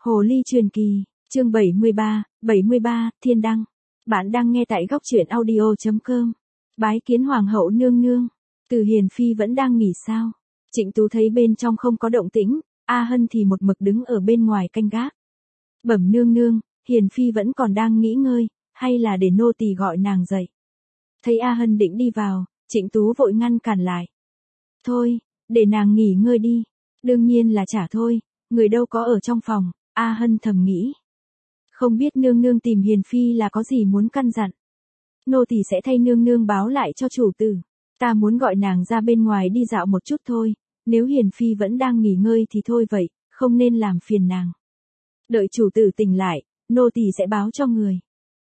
Hồ ly truyền kỳ, chương 73, Thiên Đăng. Bạn đang nghe tại góc truyện audio.com. Bái kiến Hoàng hậu nương nương. Từ Hiền Phi vẫn đang nghỉ sao? Trịnh Tú thấy bên trong không có động tĩnh, A Hân thì một mực đứng ở bên ngoài canh gác. Bẩm nương nương, Hiền Phi vẫn còn đang nghỉ ngơi, hay là để nô tỳ gọi nàng dậy? Thấy A Hân định đi vào, Trịnh Tú vội ngăn cản lại. Thôi, để nàng nghỉ ngơi đi. Đương nhiên là chả thôi, người đâu có ở trong phòng, A Hân thầm nghĩ. Không biết nương nương tìm Hiền Phi là có gì muốn căn dặn. Nô tỳ sẽ thay nương nương báo lại cho chủ tử. Ta muốn gọi nàng ra bên ngoài đi dạo một chút thôi, nếu Hiền Phi vẫn đang nghỉ ngơi thì thôi vậy, không nên làm phiền nàng. Đợi chủ tử tỉnh lại, nô tỳ sẽ báo cho người.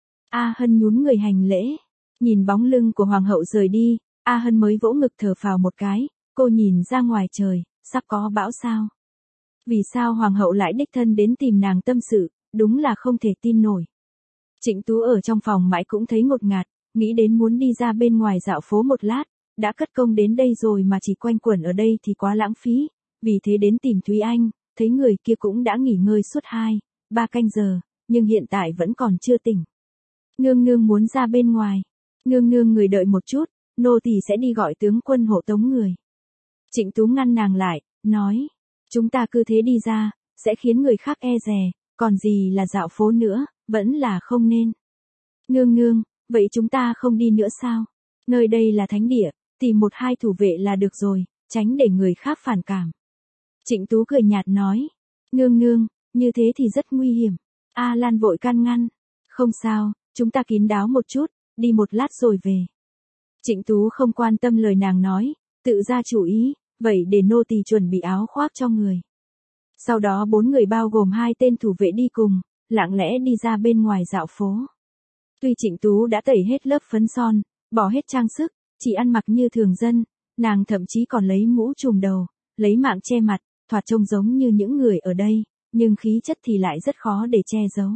A Hân nhún người hành lễ, nhìn bóng lưng của Hoàng hậu rời đi, A Hân mới vỗ ngực thở phào một cái, cô nhìn ra ngoài trời, sắp có bão sao. Vì sao Hoàng hậu lại đích thân đến tìm nàng tâm sự, đúng là không thể tin nổi. Trịnh Tú ở trong phòng mãi cũng thấy ngột ngạt, nghĩ đến muốn đi ra bên ngoài dạo phố một lát, đã cất công đến đây rồi mà chỉ quanh quẩn ở đây thì quá lãng phí, vì thế đến tìm Thúy Anh, thấy người kia cũng đã nghỉ ngơi suốt 2-3 canh giờ, nhưng hiện tại vẫn còn chưa tỉnh. Nương nương muốn ra bên ngoài, nương nương người đợi một chút, nô tỳ sẽ đi gọi tướng quân hộ tống người. Trịnh Tú ngăn nàng lại, nói, chúng ta cứ thế đi ra, sẽ khiến người khác e dè, còn gì là dạo phố nữa, vẫn là không nên. Nương nương, vậy chúng ta không đi nữa sao? Nơi đây là thánh địa, tìm 1-2 thủ vệ là được rồi, tránh để người khác phản cảm. Trịnh Tú cười nhạt nói, nương nương, như thế thì rất nguy hiểm. A Lan vội can ngăn, không sao, chúng ta kín đáo một chút, đi một lát rồi về. Trịnh Tú không quan tâm lời nàng nói, tự ra chủ ý, vậy để nô tỳ chuẩn bị áo khoác cho người. Sau đó 4 người bao gồm 2 tên thủ vệ đi cùng, lặng lẽ đi ra bên ngoài dạo phố. Tuy Trịnh Tú đã tẩy hết lớp phấn son, bỏ hết trang sức, chỉ ăn mặc như thường dân, nàng thậm chí còn lấy mũ trùm đầu, lấy mạng che mặt, thoạt trông giống như những người ở đây, nhưng khí chất thì lại rất khó để che giấu.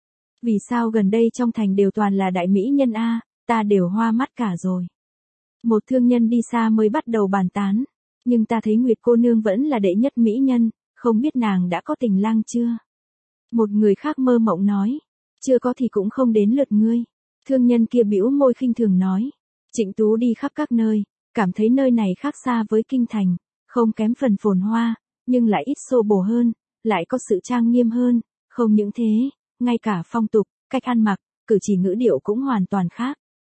Vì sao gần đây trong thành đều toàn là đại mỹ nhân a, ta đều hoa mắt cả rồi. Một thương nhân đi xa mới bắt đầu bàn tán, nhưng ta thấy Nguyệt cô nương vẫn là đệ nhất mỹ nhân, không biết nàng đã có tình lang chưa? Một người khác mơ mộng nói, chưa có thì cũng không đến lượt ngươi. Thương nhân kia bĩu môi khinh thường nói, Trịnh Tú đi khắp các nơi, cảm thấy nơi này khác xa với kinh thành, không kém phần phồn hoa, nhưng lại ít xô bồ hơn, lại có sự trang nghiêm hơn, không những thế, ngay cả phong tục, cách ăn mặc, cử chỉ ngữ điệu cũng hoàn toàn khác.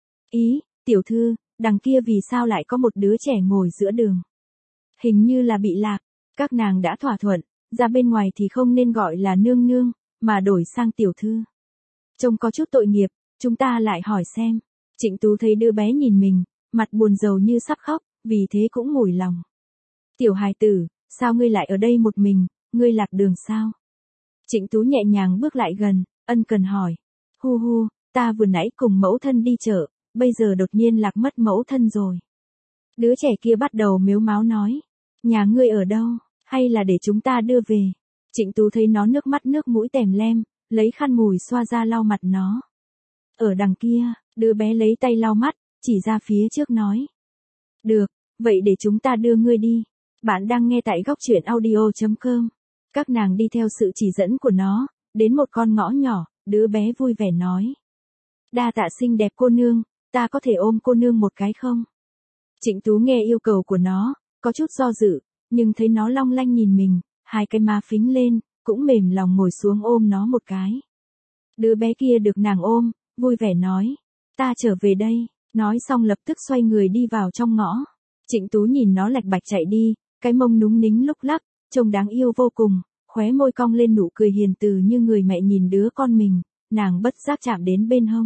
Ý, tiểu thư, đằng kia vì sao lại có một đứa trẻ ngồi giữa đường? Hình như là bị lạc, các nàng đã thỏa thuận, ra bên ngoài thì không nên gọi là nương nương, mà đổi sang tiểu thư. Trông có chút tội nghiệp, chúng ta lại hỏi xem. Trịnh Tú thấy đứa bé nhìn mình, mặt buồn rầu như sắp khóc, vì thế cũng mủi lòng. Tiểu hài tử, sao ngươi lại ở đây một mình, ngươi lạc đường sao? Trịnh Tú nhẹ nhàng bước lại gần, ân cần hỏi. Hu hu, ta vừa nãy cùng mẫu thân đi chợ, bây giờ đột nhiên lạc mất mẫu thân rồi. Đứa trẻ kia bắt đầu mếu máo nói. Nhà ngươi ở đâu, hay là để chúng ta đưa về? Trịnh Tú thấy nó nước mắt nước mũi tèm lem, lấy khăn mùi xoa ra lau mặt nó. Ở đằng kia, đứa bé lấy tay lau mắt, chỉ ra phía trước nói. Được, vậy để chúng ta đưa ngươi đi. Bạn đang nghe tại góc truyện audio.com. Các nàng đi theo sự chỉ dẫn của nó, đến một con ngõ nhỏ, đứa bé vui vẻ nói. Đa tạ xinh đẹp cô nương, ta có thể ôm cô nương một cái không? Trịnh Tú nghe yêu cầu của nó, có chút do dự, nhưng thấy nó long lanh nhìn mình, 2 cái má phính lên, cũng mềm lòng ngồi xuống ôm nó một cái. Đứa bé kia được nàng ôm, vui vẻ nói, ta trở về đây, nói xong lập tức xoay người đi vào trong ngõ. Trịnh Tú nhìn nó lạch bạch chạy đi, cái mông núng nính lúc lắc, trông đáng yêu vô cùng, khóe môi cong lên nụ cười hiền từ như người mẹ nhìn đứa con mình, nàng bất giác chạm đến bên hông.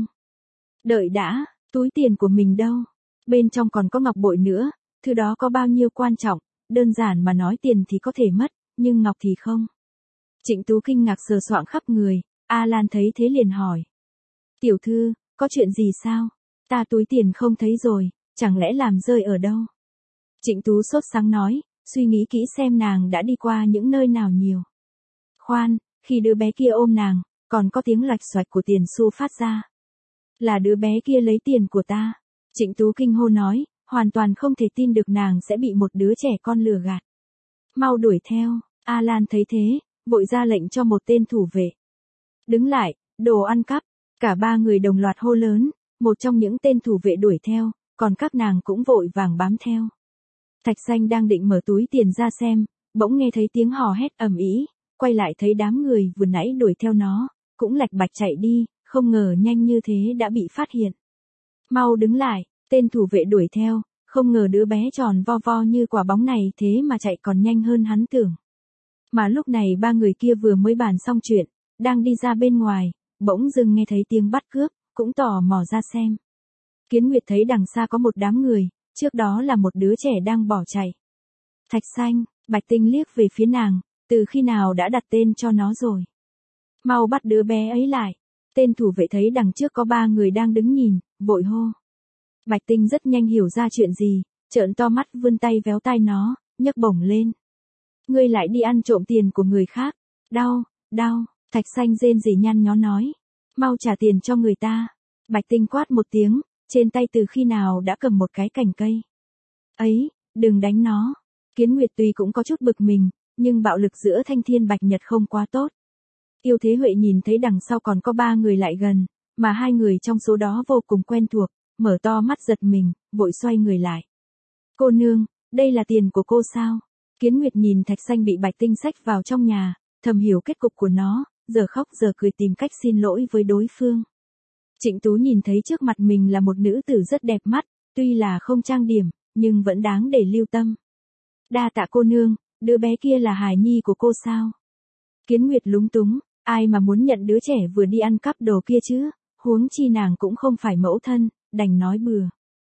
Đợi đã, túi tiền của mình đâu? Bên trong còn có ngọc bội nữa, thứ đó có bao nhiêu quan trọng, đơn giản mà nói tiền thì có thể mất, nhưng ngọc thì không. Trịnh Tú kinh ngạc sờ soạng khắp người, A Lan thấy thế liền hỏi. Tiểu thư, có chuyện gì sao? Ta túi tiền không thấy rồi, chẳng lẽ làm rơi ở đâu? Trịnh Tú sốt sắng nói, suy nghĩ kỹ xem nàng đã đi qua những nơi nào nhiều. Khoan, khi đứa bé kia ôm nàng, còn có tiếng lạch xoạch của tiền xu phát ra. Là đứa bé kia lấy tiền của ta. Trịnh Tú kinh hô nói, hoàn toàn không thể tin được nàng sẽ bị một đứa trẻ con lừa gạt. Mau đuổi theo, A Lan thấy thế, vội ra lệnh cho một tên thủ vệ. Đứng lại, đồ ăn cắp, cả ba người đồng loạt hô lớn, một trong những tên thủ vệ đuổi theo, còn các nàng cũng vội vàng bám theo. Thạch Xanh đang định mở túi tiền ra xem, bỗng nghe thấy tiếng hò hét ầm ĩ, quay lại thấy đám người vừa nãy đuổi theo nó, cũng lạch bạch chạy đi, không ngờ nhanh như thế đã bị phát hiện. Mau đứng lại, tên thủ vệ đuổi theo, không ngờ đứa bé tròn vo vo như quả bóng này thế mà chạy còn nhanh hơn hắn tưởng. Mà lúc này ba người kia vừa mới bàn xong chuyện, đang đi ra bên ngoài, bỗng dưng nghe thấy tiếng bắt cướp, cũng tò mò ra xem. Kiến Nguyệt thấy đằng xa có một đám người, trước đó là một đứa trẻ đang bỏ chạy. Thạch Xanh, Bạch Tinh liếc về phía nàng, từ khi nào đã đặt tên cho nó rồi. Mau bắt đứa bé ấy lại. Tên thủ vệ thấy đằng trước có ba người đang đứng nhìn, vội hô. Bạch Tinh rất nhanh hiểu ra chuyện gì, trợn to mắt vươn tay véo tai nó, nhấc bổng lên. Ngươi lại đi ăn trộm tiền của người khác. Đau, đau, Thạch Xanh rên rỉ nhăn nhó nói. Mau trả tiền cho người ta. Bạch Tinh quát một tiếng, trên tay từ khi nào đã cầm một cái cành cây. Ấy, đừng đánh nó. Kiến Nguyệt tuy cũng có chút bực mình, nhưng bạo lực giữa Thanh Thiên Bạch Nhật không quá tốt. Yêu Thế Huệ nhìn thấy đằng sau còn có ba người lại gần, mà hai người trong số đó vô cùng quen thuộc, mở to mắt giật mình, vội xoay người lại. Cô nương, đây là tiền của cô sao? Kiến Nguyệt nhìn Thạch Xanh bị Bạch Tinh xách vào trong nhà, thầm hiểu kết cục của nó, giờ khóc giờ cười tìm cách xin lỗi với đối phương. Trịnh Tú nhìn thấy trước mặt mình là một nữ tử rất đẹp mắt, tuy là không trang điểm, nhưng vẫn đáng để lưu tâm. Đa tạ cô nương, đứa bé kia là hài nhi của cô sao? Kiến Nguyệt lúng túng, ai mà muốn nhận đứa trẻ vừa đi ăn cắp đồ kia chứ, huống chi nàng cũng không phải mẫu thân, đành nói bừa.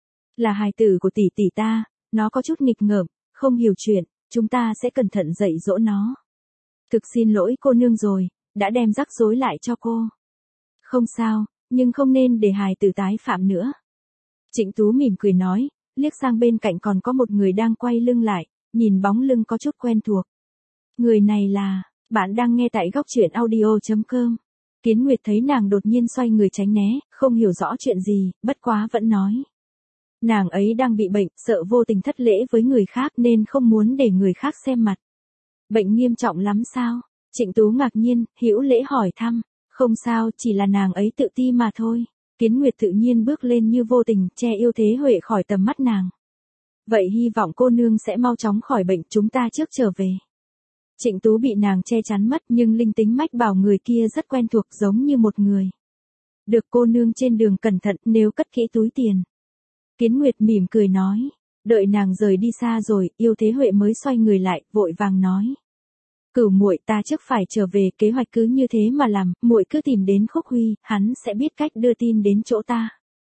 Là hài tử của tỷ tỷ ta, nó có chút nghịch ngợm, không hiểu chuyện, chúng ta sẽ cẩn thận dạy dỗ nó. Thực xin lỗi cô nương rồi, đã đem rắc rối lại cho cô. Không sao, nhưng không nên để hài tử tái phạm nữa. Trịnh Tú mỉm cười nói, liếc sang bên cạnh còn có một người đang quay lưng lại, nhìn bóng lưng có chút quen thuộc. Người này là, bạn đang nghe tại góc truyện audio.com. Kiến Nguyệt thấy nàng đột nhiên xoay người tránh né, không hiểu rõ chuyện gì, bất quá vẫn nói. Nàng ấy đang bị bệnh, sợ vô tình thất lễ với người khác nên không muốn để người khác xem mặt. Bệnh nghiêm trọng lắm sao? Trịnh Tú ngạc nhiên, hữu lễ hỏi thăm. Không sao, chỉ là nàng ấy tự ti mà thôi. Kiến Nguyệt tự nhiên bước lên như vô tình, che Yêu Thế Huệ khỏi tầm mắt nàng. Vậy hy vọng cô nương sẽ mau chóng khỏi bệnh, chúng ta trước trở về. Trịnh Tú bị nàng che chắn mất, nhưng linh tính mách bảo người kia rất quen thuộc, giống như một người. Được cô nương trên đường cẩn thận, nếu cất kỹ túi tiền. Kiến Nguyệt mỉm cười nói. Đợi nàng rời đi xa rồi, Yêu Thế Huệ mới xoay người lại, vội vàng nói. Cửu muội, ta trước phải trở về, kế hoạch cứ như thế mà làm, muội cứ tìm đến Khúc Huy, hắn sẽ biết cách đưa tin đến chỗ ta.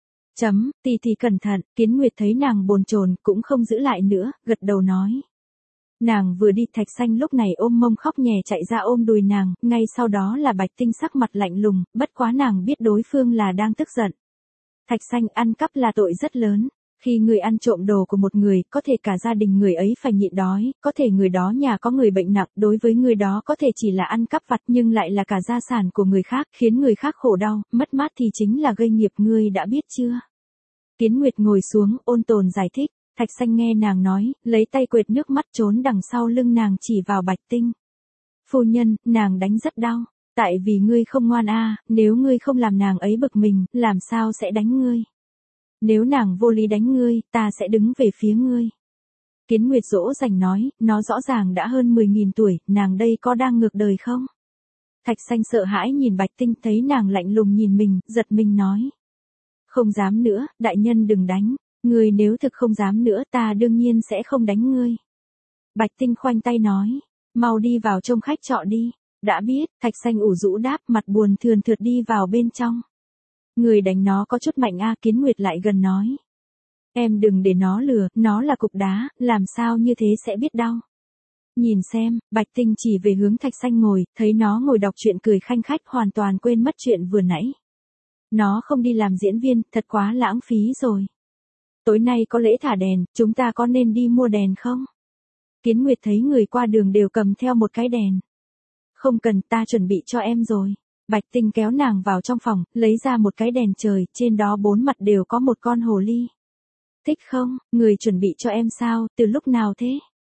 Thì cẩn thận. Kiến Nguyệt thấy nàng bồn chồn cũng không giữ lại nữa, gật đầu nói. Nàng vừa đi, Thạch Xanh lúc này ôm mông khóc nhè chạy ra ôm đùi nàng, ngay sau đó là Bạch Tinh sắc mặt lạnh lùng, bất quá nàng biết đối phương là đang tức giận. Thạch Xanh, ăn cắp là tội rất lớn. Khi người ăn trộm đồ của một người, có thể cả gia đình người ấy phải nhịn đói, có thể người đó nhà có người bệnh nặng, đối với người đó có thể chỉ là ăn cắp vặt nhưng lại là cả gia sản của người khác, khiến người khác khổ đau, mất mát thì chính là gây nghiệp, ngươi đã biết chưa? Kiến Nguyệt ngồi xuống, ôn tồn giải thích. Thạch Xanh nghe nàng nói, lấy tay quệt nước mắt trốn đằng sau lưng nàng chỉ vào Bạch Tinh. Phu nhân, nàng đánh rất đau, tại vì ngươi không ngoan nếu ngươi không làm nàng ấy bực mình, làm sao sẽ đánh ngươi? Nếu nàng vô lý đánh ngươi, ta sẽ đứng về phía ngươi. Kiến Nguyệt dỗ dành nói, nó rõ ràng đã hơn 10.000 tuổi, nàng đây có đang ngược đời không? Thạch Xanh sợ hãi nhìn Bạch Tinh, thấy nàng lạnh lùng nhìn mình, giật mình nói. Không dám nữa, đại nhân đừng đánh, ngươi nếu thực không dám nữa ta đương nhiên sẽ không đánh ngươi. Bạch Tinh khoanh tay nói, mau đi vào trông khách trọ đi. Đã biết, Thạch Xanh ủ rũ đáp, mặt buồn thườn thượt đi vào bên trong. Người đánh nó có chút mạnh Kiến Nguyệt lại gần nói. Em đừng để nó lừa, nó là cục đá, làm sao như thế sẽ biết đau. Nhìn xem, Bạch Tinh chỉ về hướng Thạch Xanh ngồi, thấy nó ngồi đọc truyện cười khanh khách, hoàn toàn quên mất chuyện vừa nãy. Nó không đi làm diễn viên, thật quá lãng phí rồi. Tối nay có lễ thả đèn, chúng ta có nên đi mua đèn không? Kiến Nguyệt thấy người qua đường đều cầm theo một cái đèn. Không cần, ta chuẩn bị cho em rồi. Bạch Tinh kéo nàng vào trong phòng, lấy ra một cái đèn trời, trên đó 4 mặt đều có một con hồ ly. Thích không, người chuẩn bị cho em sao, từ lúc nào thế?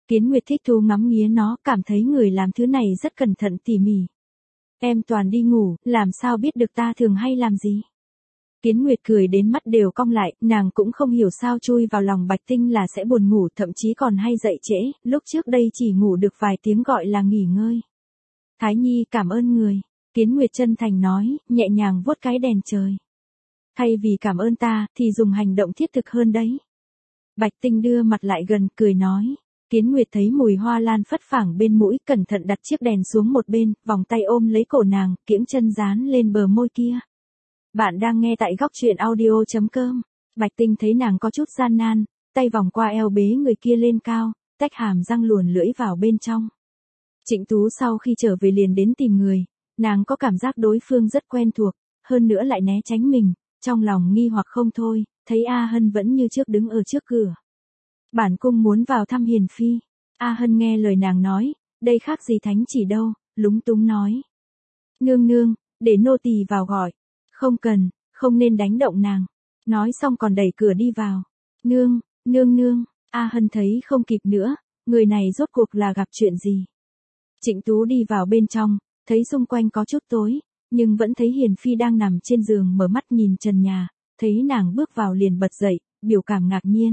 Kiến Nguyệt thích thú ngắm nghía nó, cảm thấy người làm thứ này rất cẩn thận tỉ mỉ. Em toàn đi ngủ, làm sao biết được ta thường hay làm gì? Kiến Nguyệt cười đến mắt đều cong lại, nàng cũng không hiểu sao chui vào lòng Bạch Tinh là sẽ buồn ngủ, thậm chí còn hay dậy trễ, lúc trước đây chỉ ngủ được vài tiếng gọi là nghỉ ngơi. Thái Nhi cảm ơn người. Kiến Nguyệt chân thành nói, nhẹ nhàng vuốt cái đèn trời. Thay vì cảm ơn ta, thì dùng hành động thiết thực hơn đấy. Bạch Tinh đưa mặt lại gần, cười nói. Kiến Nguyệt thấy mùi hoa lan phất phảng bên mũi, cẩn thận đặt chiếc đèn xuống một bên, vòng tay ôm lấy cổ nàng, kiễng chân dán lên bờ môi kia. Bạn đang nghe tại góc truyện audio.com. Bạch Tinh thấy nàng có chút gian nan, tay vòng qua eo bế người kia lên cao, tách hàm răng luồn lưỡi vào bên trong. Trịnh Tú sau khi trở về liền đến tìm người, nàng có cảm giác đối phương rất quen thuộc, hơn nữa lại né tránh mình, trong lòng nghi hoặc không thôi, thấy A Hân vẫn như trước đứng ở trước cửa. Bản cung muốn vào thăm Hiền Phi. A Hân nghe lời nàng nói, đây khác gì thánh chỉ đâu, lúng túng nói. Nương nương, để nô tỳ vào gọi. Không cần, không nên đánh động nàng. Nói xong còn đẩy cửa đi vào. Nương, nương, A Hân thấy không kịp nữa, người này rốt cuộc là gặp chuyện gì. Trịnh Tú đi vào bên trong, thấy xung quanh có chút tối, nhưng vẫn thấy Hiền Phi đang nằm trên giường mở mắt nhìn trần nhà, thấy nàng bước vào liền bật dậy, biểu cảm ngạc nhiên.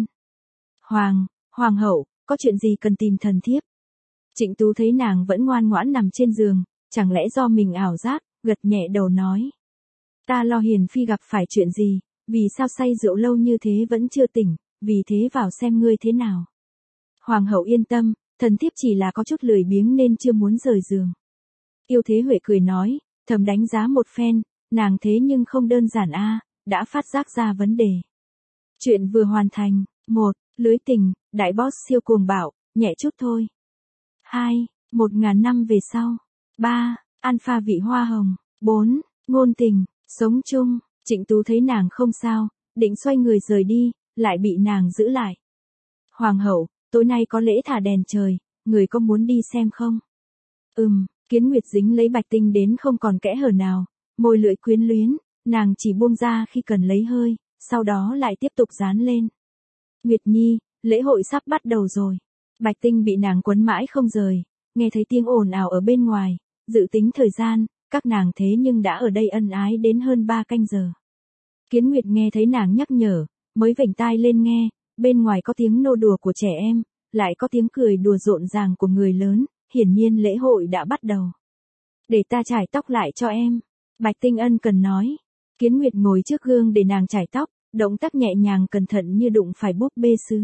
Hoàng hậu, có chuyện gì cần tìm thần thiếp? Trịnh Tú thấy nàng vẫn ngoan ngoãn nằm trên giường, chẳng lẽ do mình ảo giác, gật nhẹ đầu nói. Ta lo Hiền Phi gặp phải chuyện gì, vì sao say rượu lâu như thế vẫn chưa tỉnh, vì thế vào xem ngươi thế nào. Hoàng hậu yên tâm, thần thiếp chỉ là có chút lười biếng nên chưa muốn rời giường. Yêu Thế Huệ cười nói, thầm đánh giá một phen, nàng thế nhưng không đơn giản đã phát giác ra vấn đề. Chuyện vừa hoàn thành. 1. Lưới tình, đại boss siêu cuồng bạo, nhẹ chút thôi. 2. 1000 năm về sau. 3. Alpha vị hoa hồng. 4. Ngôn tình, sống chung. Trịnh Tú thấy nàng không sao, định xoay người rời đi, lại bị nàng giữ lại. Hoàng hậu, tối nay có lễ thả đèn trời, người có muốn đi xem không? Kiến Nguyệt dính lấy Bạch Tinh đến không còn kẽ hở nào, môi lưỡi quyến luyến, nàng chỉ buông ra khi cần lấy hơi, sau đó lại tiếp tục dán lên. Nguyệt Nhi, lễ hội sắp bắt đầu rồi. Bạch Tinh bị nàng quấn mãi không rời, nghe thấy tiếng ồn ào ở bên ngoài, dự tính thời gian, các nàng thế nhưng đã ở đây ân ái đến hơn 3 canh giờ. Kiến Nguyệt nghe thấy nàng nhắc nhở, mới vểnh tai lên nghe, bên ngoài có tiếng nô đùa của trẻ em, lại có tiếng cười đùa rộn ràng của người lớn, hiển nhiên lễ hội đã bắt đầu. Để ta chải tóc lại cho em. Bạch Tinh ân cần nói. Kiến Nguyệt ngồi trước gương để nàng chải tóc, động tác nhẹ nhàng cẩn thận như đụng phải búp bê sứ.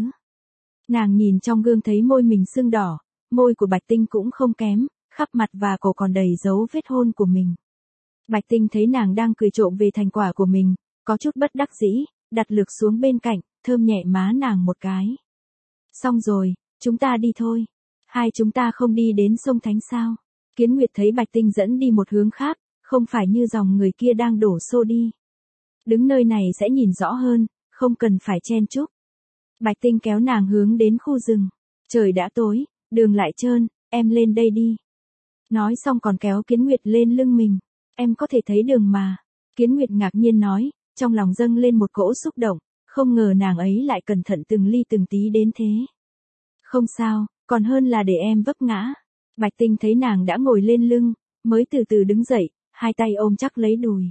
Nàng nhìn trong gương thấy môi mình sưng đỏ, môi của Bạch Tinh cũng không kém, khắp mặt và cổ còn đầy dấu vết hôn của mình. Bạch Tinh thấy nàng đang cười trộm về thành quả của mình, có chút bất đắc dĩ, đặt lược xuống bên cạnh, thơm nhẹ má nàng một cái. Xong rồi, chúng ta đi thôi. Hai chúng ta không đi đến sông Thánh sao? Kiến Nguyệt thấy Bạch Tinh dẫn đi một hướng khác, không phải như dòng người kia đang đổ xô đi. Đứng nơi này sẽ nhìn rõ hơn, không cần phải chen chúc. Bạch Tinh kéo nàng hướng đến khu rừng. Trời đã tối, đường lại trơn, em lên đây đi. Nói xong còn kéo Kiến Nguyệt lên lưng mình. Em có thể thấy đường mà. Kiến Nguyệt ngạc nhiên nói, trong lòng dâng lên một cỗ xúc động, không ngờ nàng ấy lại cẩn thận từng ly từng tí đến thế. Không sao, còn hơn là để em vấp ngã. Bạch Tinh thấy nàng đã ngồi lên lưng, mới từ từ đứng dậy, hai tay ôm chắc lấy đùi.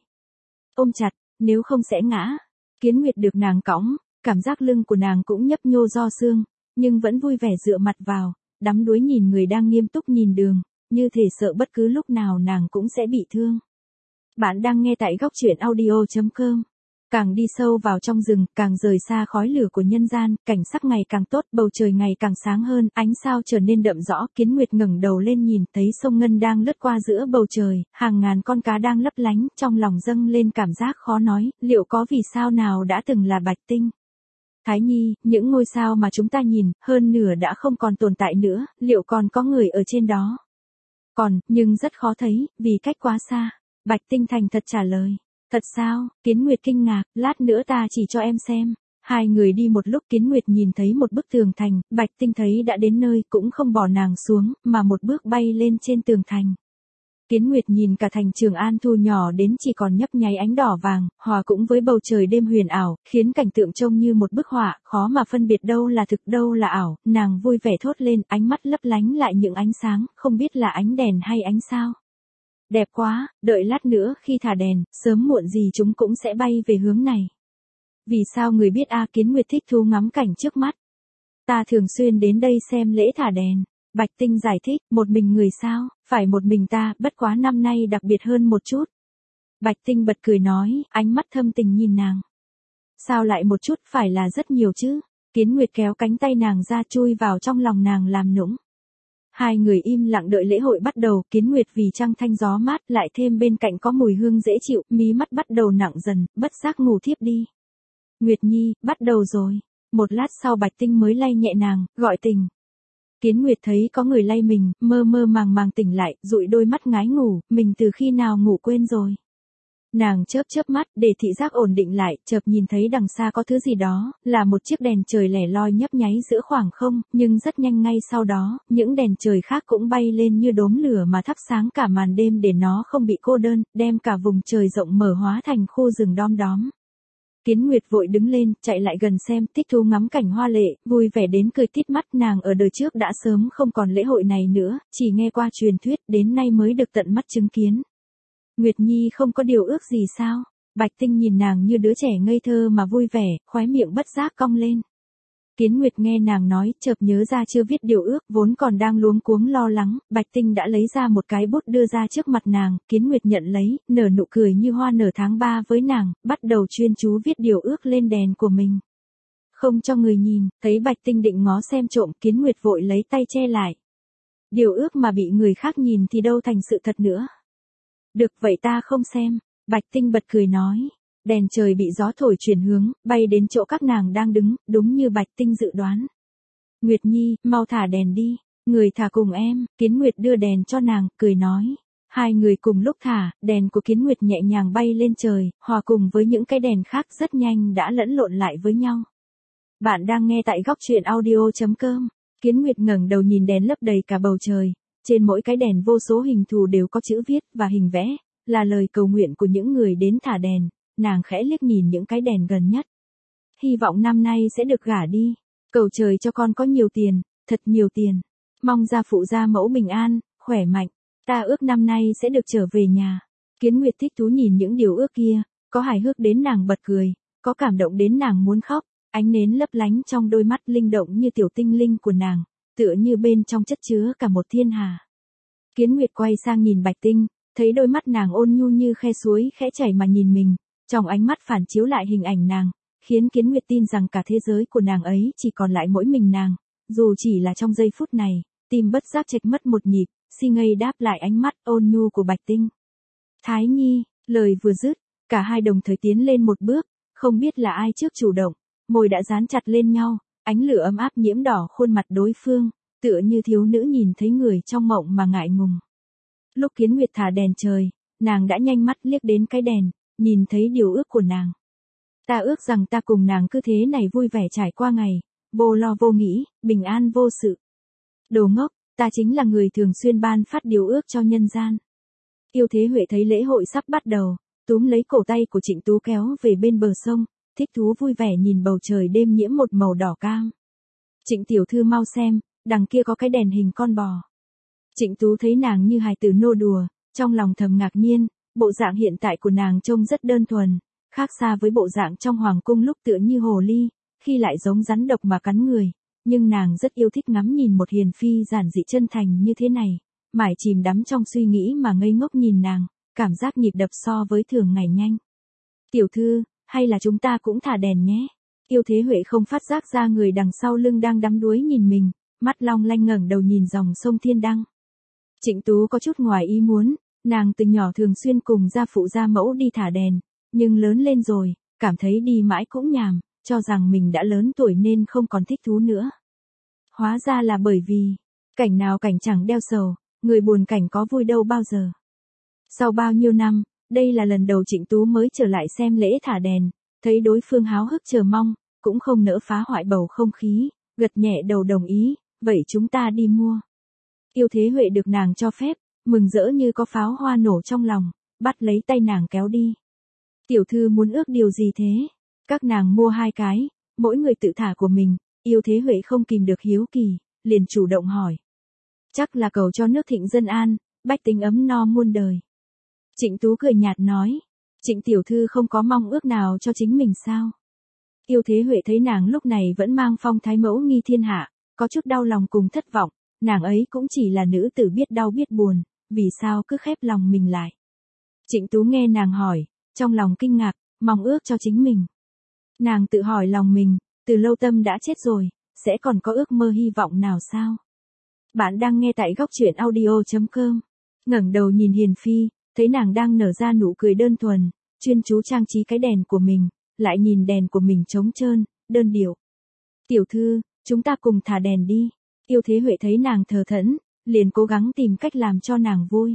Ôm chặt, nếu không sẽ ngã. Kiến Nguyệt được nàng cõng, cảm giác lưng của nàng cũng nhấp nhô do xương, nhưng vẫn vui vẻ dựa mặt vào, đắm đuối nhìn người đang nghiêm túc nhìn đường, như thể sợ bất cứ lúc nào nàng cũng sẽ bị thương. Bạn đang nghe tại góc truyện audio.com. Càng đi sâu vào trong rừng, càng rời xa khói lửa của nhân gian, cảnh sắc ngày càng tốt, bầu trời ngày càng sáng hơn, ánh sao trở nên đậm rõ. Kiến Nguyệt ngẩng đầu lên nhìn, thấy sông Ngân đang lướt qua giữa bầu trời, hàng ngàn con cá đang lấp lánh, trong lòng dâng lên cảm giác khó nói, liệu có vì sao nào đã từng là Bạch Tinh. Thái Nhi, những ngôi sao mà chúng ta nhìn, hơn nửa đã không còn tồn tại nữa, liệu còn có người ở trên đó? Còn, nhưng rất khó thấy, vì cách quá xa. Bạch Tinh thành thật trả lời. Thật sao? Kiến Nguyệt kinh ngạc, lát nữa ta chỉ cho em xem. Hai người đi một lúc Kiến Nguyệt nhìn thấy một bức tường thành, Bạch Tinh thấy đã đến nơi cũng không bỏ nàng xuống, mà một bước bay lên trên tường thành. Kiến Nguyệt nhìn cả thành Trường An thu nhỏ đến chỉ còn nhấp nháy ánh đỏ vàng, hòa cũng với bầu trời đêm huyền ảo, khiến cảnh tượng trông như một bức họa, khó mà phân biệt đâu là thực đâu là ảo, nàng vui vẻ thốt lên, ánh mắt lấp lánh lại những ánh sáng, không biết là ánh đèn hay ánh sao. Đẹp quá, đợi lát nữa khi thả đèn, sớm muộn gì chúng cũng sẽ bay về hướng này. Vì sao người biết a? Kiến Nguyệt thích thú ngắm cảnh trước mắt. Ta thường xuyên đến đây xem lễ thả đèn. Bạch Tinh giải thích, một mình người sao, phải một mình ta, bất quá năm nay đặc biệt hơn một chút. Bạch Tinh bật cười nói, ánh mắt thâm tình nhìn nàng. Sao lại một chút, phải là rất nhiều chứ? Kiến Nguyệt kéo cánh tay nàng ra chui vào trong lòng nàng làm nũng. Hai người im lặng đợi lễ hội bắt đầu, Kiến Nguyệt vì trăng thanh gió mát lại thêm bên cạnh có mùi hương dễ chịu, mí mắt bắt đầu nặng dần, bất giác ngủ thiếp đi. Nguyệt Nhi, bắt đầu rồi. Một lát sau Bạch Tinh mới lay nhẹ nàng, gọi tỉnh. Kiến Nguyệt thấy có người lay mình, mơ mơ màng màng tỉnh lại, dụi đôi mắt ngái ngủ, mình từ khi nào ngủ quên rồi. Nàng chớp chớp mắt để thị giác ổn định lại, chợt nhìn thấy đằng xa có thứ gì đó, là một chiếc đèn trời lẻ loi nhấp nháy giữa khoảng không, nhưng rất nhanh ngay sau đó, những đèn trời khác cũng bay lên như đốm lửa mà thắp sáng cả màn đêm để nó không bị cô đơn, đem cả vùng trời rộng mở hóa thành khu rừng đom đóm. Kiến Nguyệt vội đứng lên, chạy lại gần xem, thích thú ngắm cảnh hoa lệ, vui vẻ đến cười tít mắt, nàng ở đời trước đã sớm không còn lễ hội này nữa, chỉ nghe qua truyền thuyết, đến nay mới được tận mắt chứng kiến. Nguyệt Nhi không có điều ước gì sao? Bạch Tinh nhìn nàng như đứa trẻ ngây thơ mà vui vẻ, khóe miệng bất giác cong lên. Kiến Nguyệt nghe nàng nói, chợt nhớ ra chưa viết điều ước, vốn còn đang luống cuống lo lắng, Bạch Tinh đã lấy ra một cái bút đưa ra trước mặt nàng, Kiến Nguyệt nhận lấy, nở nụ cười như hoa nở tháng 3 với nàng, bắt đầu chuyên chú viết điều ước lên đèn của mình. Không cho người nhìn, thấy Bạch Tinh định ngó xem trộm, Kiến Nguyệt vội lấy tay che lại. Điều ước mà bị người khác nhìn thì đâu thành sự thật nữa. Được vậy ta không xem, Bạch Tinh bật cười nói. Đèn trời bị gió thổi chuyển hướng, bay đến chỗ các nàng đang đứng, đúng như Bạch Tinh dự đoán. Nguyệt Nhi, mau thả đèn đi, người thả cùng em, Kiến Nguyệt đưa đèn cho nàng, cười nói. Hai người cùng lúc thả, đèn của Kiến Nguyệt nhẹ nhàng bay lên trời, hòa cùng với những cái đèn khác rất nhanh đã lẫn lộn lại với nhau. Bạn đang nghe tại góc truyện audio.com. Kiến Nguyệt ngẩng đầu nhìn đèn lấp đầy cả bầu trời, trên mỗi cái đèn vô số hình thù đều có chữ viết và hình vẽ, là lời cầu nguyện của những người đến thả đèn. Nàng khẽ liếc nhìn những cái đèn gần nhất. Hy vọng năm nay sẽ được gả đi. Cầu trời cho con có nhiều tiền, thật nhiều tiền. Mong gia phụ gia mẫu bình an, khỏe mạnh. Ta ước năm nay sẽ được trở về nhà. Kiến Nguyệt thích thú nhìn những điều ước kia, có hài hước đến nàng bật cười, có cảm động đến nàng muốn khóc, ánh nến lấp lánh trong đôi mắt linh động như tiểu tinh linh của nàng, tựa như bên trong chất chứa cả một thiên hà. Kiến Nguyệt quay sang nhìn Bạch Tinh, thấy đôi mắt nàng ôn nhu như khe suối khẽ chảy mà nhìn mình. Trong ánh mắt phản chiếu lại hình ảnh nàng, khiến Kiến Nguyệt tin rằng cả thế giới của nàng ấy chỉ còn lại mỗi mình nàng, dù chỉ là trong giây phút này, tim bất giác chệch mất một nhịp, si ngây đáp lại ánh mắt ôn nhu của Bạch Tinh. Thái Nhi, lời vừa dứt, cả hai đồng thời tiến lên một bước, không biết là ai trước chủ động, môi đã dán chặt lên nhau, ánh lửa ấm áp nhiễm đỏ khuôn mặt đối phương, tựa như thiếu nữ nhìn thấy người trong mộng mà ngại ngùng. Lúc Kiến Nguyệt thả đèn trời, nàng đã nhanh mắt liếc đến cái đèn, nhìn thấy điều ước của nàng. Ta ước rằng ta cùng nàng cứ thế này vui vẻ trải qua ngày, vô lo vô nghĩ, bình an vô sự. Đồ ngốc, ta chính là người thường xuyên ban phát điều ước cho nhân gian. Yêu Thế Huệ thấy lễ hội sắp bắt đầu, túm lấy cổ tay của Trịnh Tú kéo về bên bờ sông, thích thú vui vẻ nhìn bầu trời đêm nhiễm một màu đỏ cam. Trịnh tiểu thư mau xem, đằng kia có cái đèn hình con bò. Trịnh Tú thấy nàng như hài tử nô đùa, trong lòng thầm ngạc nhiên. Bộ dạng hiện tại của nàng trông rất đơn thuần, khác xa với bộ dạng trong hoàng cung lúc tựa như hồ ly, khi lại giống rắn độc mà cắn người, nhưng nàng rất yêu thích ngắm nhìn một hiền phi giản dị chân thành như thế này, mải chìm đắm trong suy nghĩ mà ngây ngốc nhìn nàng, cảm giác nhịp đập so với thường ngày nhanh. Tiểu thư, hay là chúng ta cũng thả đèn nhé? Yêu Thế Huệ không phát giác ra người đằng sau lưng đang đắm đuối nhìn mình, mắt long lanh ngẩng đầu nhìn dòng sông Thiên Đăng. Trịnh Tú có chút ngoài ý muốn. Nàng từ nhỏ thường xuyên cùng gia phụ gia mẫu đi thả đèn, nhưng lớn lên rồi, cảm thấy đi mãi cũng nhàm, cho rằng mình đã lớn tuổi nên không còn thích thú nữa. Hóa ra là bởi vì, cảnh nào cảnh chẳng đeo sầu, người buồn cảnh có vui đâu bao giờ. Sau bao nhiêu năm, đây là lần đầu Trịnh Tú mới trở lại xem lễ thả đèn, thấy đối phương háo hức chờ mong, cũng không nỡ phá hoại bầu không khí, gật nhẹ đầu đồng ý, vậy chúng ta đi mua. Yêu Thế Huệ được nàng cho phép, mừng rỡ như có pháo hoa nổ trong lòng, bắt lấy tay nàng kéo đi. Tiểu thư muốn ước điều gì thế? Các nàng mua 2 cái, mỗi người tự thả của mình, Yêu Thế Huệ không kìm được hiếu kỳ, liền chủ động hỏi. Chắc là cầu cho nước thịnh dân an, bách tính ấm no muôn đời. Trịnh Tú cười nhạt nói, Trịnh tiểu thư không có mong ước nào cho chính mình sao? Yêu Thế Huệ thấy nàng lúc này vẫn mang phong thái mẫu nghi thiên hạ, có chút đau lòng cùng thất vọng, nàng ấy cũng chỉ là nữ tử biết đau biết buồn, vì sao cứ khép lòng mình lại. Trịnh Tú nghe nàng hỏi, trong lòng kinh ngạc, mong ước cho chính mình. Nàng tự hỏi lòng mình, từ lâu tâm đã chết rồi, sẽ còn có ước mơ hy vọng nào sao? Bạn đang nghe tại góc truyện audio.com. Ngẩng đầu nhìn Hiền Phi, thấy nàng đang nở ra nụ cười đơn thuần, chuyên chú trang trí cái đèn của mình, lại nhìn đèn của mình trống trơn, đơn điệu. Tiểu thư, chúng ta cùng thả đèn đi. Yêu Thế Huệ thấy nàng thờ thẫn, liền cố gắng tìm cách làm cho nàng vui.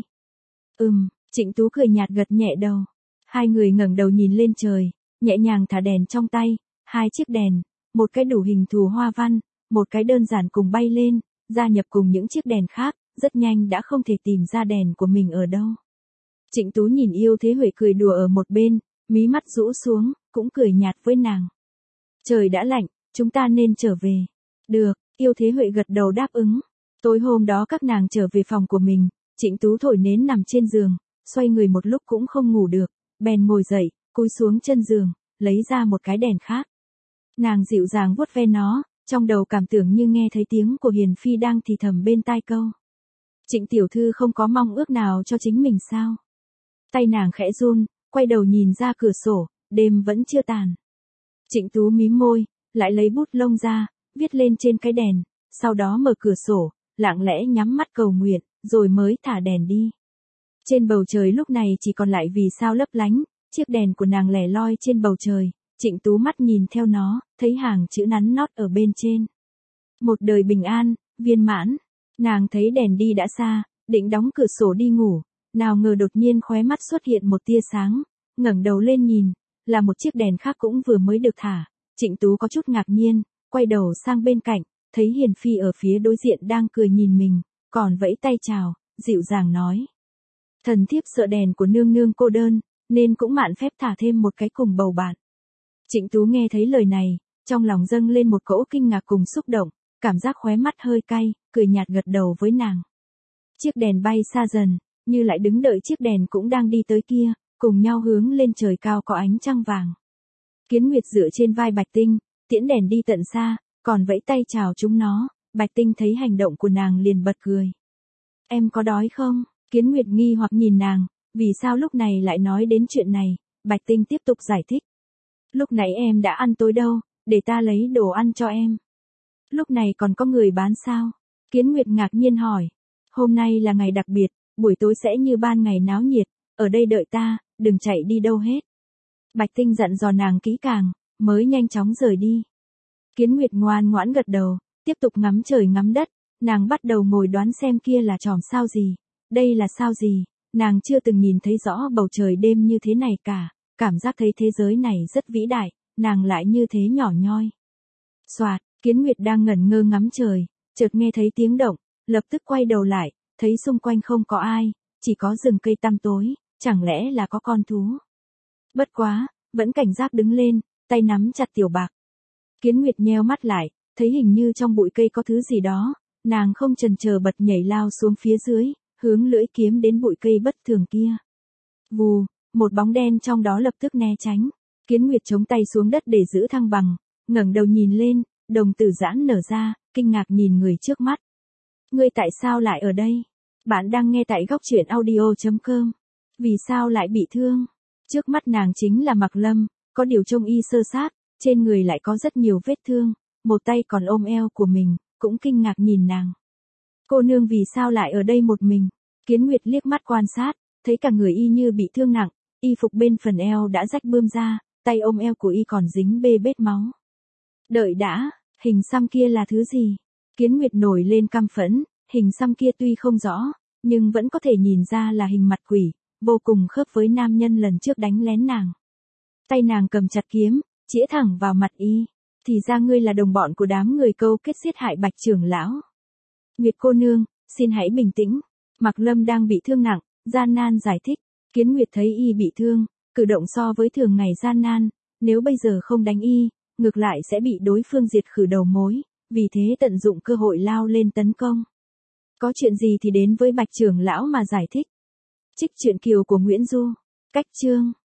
Trịnh Tú cười nhạt gật nhẹ đầu. Hai người ngẩng đầu nhìn lên trời, nhẹ nhàng thả đèn trong tay, 2 chiếc đèn, một cái đủ hình thù hoa văn, một cái đơn giản cùng bay lên, gia nhập cùng những chiếc đèn khác, rất nhanh đã không thể tìm ra đèn của mình ở đâu. Trịnh Tú nhìn Yêu Thế Huệ cười đùa ở một bên, mí mắt rũ xuống, cũng cười nhạt với nàng. Trời đã lạnh, chúng ta nên trở về. Được, Yêu Thế Huệ gật đầu đáp ứng. Tối hôm đó các nàng trở về phòng của mình, Trịnh Tú thổi nến nằm trên giường, xoay người một lúc cũng không ngủ được, bèn ngồi dậy, cúi xuống chân giường, lấy ra một cái đèn khác. Nàng dịu dàng vuốt ve nó, trong đầu cảm tưởng như nghe thấy tiếng của Hiền Phi đang thì thầm bên tai câu. Trịnh tiểu thư không có mong ước nào cho chính mình sao? Tay nàng khẽ run, quay đầu nhìn ra cửa sổ, đêm vẫn chưa tàn. Trịnh Tú mím môi, lại lấy bút lông ra, viết lên trên cái đèn, sau đó mở cửa sổ, lặng lẽ nhắm mắt cầu nguyện, rồi mới thả đèn đi. Trên bầu trời lúc này chỉ còn lại vì sao lấp lánh, chiếc đèn của nàng lẻ loi trên bầu trời, Trịnh Tú mắt nhìn theo nó, thấy hàng chữ nắn nót ở bên trên. Một đời bình an, viên mãn. Nàng thấy đèn đi đã xa, định đóng cửa sổ đi ngủ, nào ngờ đột nhiên khóe mắt xuất hiện một tia sáng, ngẩng đầu lên nhìn, là một chiếc đèn khác cũng vừa mới được thả. Trịnh Tú có chút ngạc nhiên, quay đầu sang bên cạnh, thấy Hiền Phi ở phía đối diện đang cười nhìn mình, còn vẫy tay chào, dịu dàng nói. Thần thiếp sợ đèn của nương nương cô đơn, nên cũng mạn phép thả thêm một cái cùng bầu bạn. Trịnh Tú nghe thấy lời này, trong lòng dâng lên một cỗ kinh ngạc cùng xúc động, cảm giác khóe mắt hơi cay, cười nhạt gật đầu với nàng. Chiếc đèn bay xa dần, như lại đứng đợi chiếc đèn cũng đang đi tới kia, cùng nhau hướng lên trời cao có ánh trăng vàng. Kiến Nguyệt dựa trên vai Bạch Tinh, tiễn đèn đi tận xa, còn vẫy tay chào chúng nó. Bạch Tinh thấy hành động của nàng liền bật cười. Em có đói không? Kiến Nguyệt nghi hoặc nhìn nàng, vì sao lúc này lại nói đến chuyện này. Bạch Tinh tiếp tục giải thích. Lúc nãy em đã ăn tối đâu, để ta lấy đồ ăn cho em. Lúc này còn có người bán sao? Kiến Nguyệt ngạc nhiên hỏi. Hôm nay là ngày đặc biệt, buổi tối sẽ như ban ngày náo nhiệt, ở đây đợi ta, đừng chạy đi đâu hết. Bạch Tinh dặn dò nàng kỹ càng, mới nhanh chóng rời đi. Kiến Nguyệt ngoan ngoãn gật đầu, tiếp tục ngắm trời ngắm đất, nàng bắt đầu ngồi đoán xem kia là chòm sao gì, đây là sao gì, nàng chưa từng nhìn thấy rõ bầu trời đêm như thế này cả, cảm giác thấy thế giới này rất vĩ đại, nàng lại như thế nhỏ nhoi. Soạt, Kiến Nguyệt đang ngẩn ngơ ngắm trời, chợt nghe thấy tiếng động, lập tức quay đầu lại, thấy xung quanh không có ai, chỉ có rừng cây tăm tối, chẳng lẽ là có con thú. Bất quá, vẫn cảnh giác đứng lên, tay nắm chặt tiểu bạc. Kiến Nguyệt nheo mắt lại, thấy hình như trong bụi cây có thứ gì đó, nàng không chần chờ bật nhảy lao xuống phía dưới, hướng lưỡi kiếm đến bụi cây bất thường kia. Vù, một bóng đen trong đó lập tức né tránh. Kiến Nguyệt chống tay xuống đất để giữ thăng bằng, ngẩng đầu nhìn lên, đồng tử giãn nở ra, kinh ngạc nhìn người trước mắt. Ngươi tại sao lại ở đây? Bạn đang nghe tại góc truyện audio.com. Vì sao lại bị thương? Trước mắt nàng chính là Mạc Lâm, có điều trông y sơ sát, trên người lại có rất nhiều vết thương, một tay còn ôm eo của mình, cũng kinh ngạc nhìn nàng. Cô nương vì sao lại ở đây một mình? Kiến Nguyệt liếc mắt quan sát, thấy cả người y như bị thương nặng, y phục bên phần eo đã rách bươm ra, tay ôm eo của y còn dính bê bết máu. Đợi đã, hình xăm kia là thứ gì? Kiến Nguyệt nổi lên căm phẫn, hình xăm kia tuy không rõ, nhưng vẫn có thể nhìn ra là hình mặt quỷ, vô cùng khớp với nam nhân lần trước đánh lén nàng. Tay nàng cầm chặt kiếm, chĩa thẳng vào mặt y. Thì ra ngươi là đồng bọn của đám người câu kết giết hại Bạch trưởng lão. Nguyệt cô nương, xin hãy bình tĩnh. Mạc Lâm đang bị thương nặng, gian nan giải thích. Kiến Nguyệt thấy y bị thương, cử động so với thường ngày gian nan, nếu bây giờ không đánh y, ngược lại sẽ bị đối phương diệt khử đầu mối, vì thế tận dụng cơ hội lao lên tấn công. Có chuyện gì thì đến với Bạch trưởng lão mà giải thích. Trích truyện Kiều của Nguyễn Du. Cách chương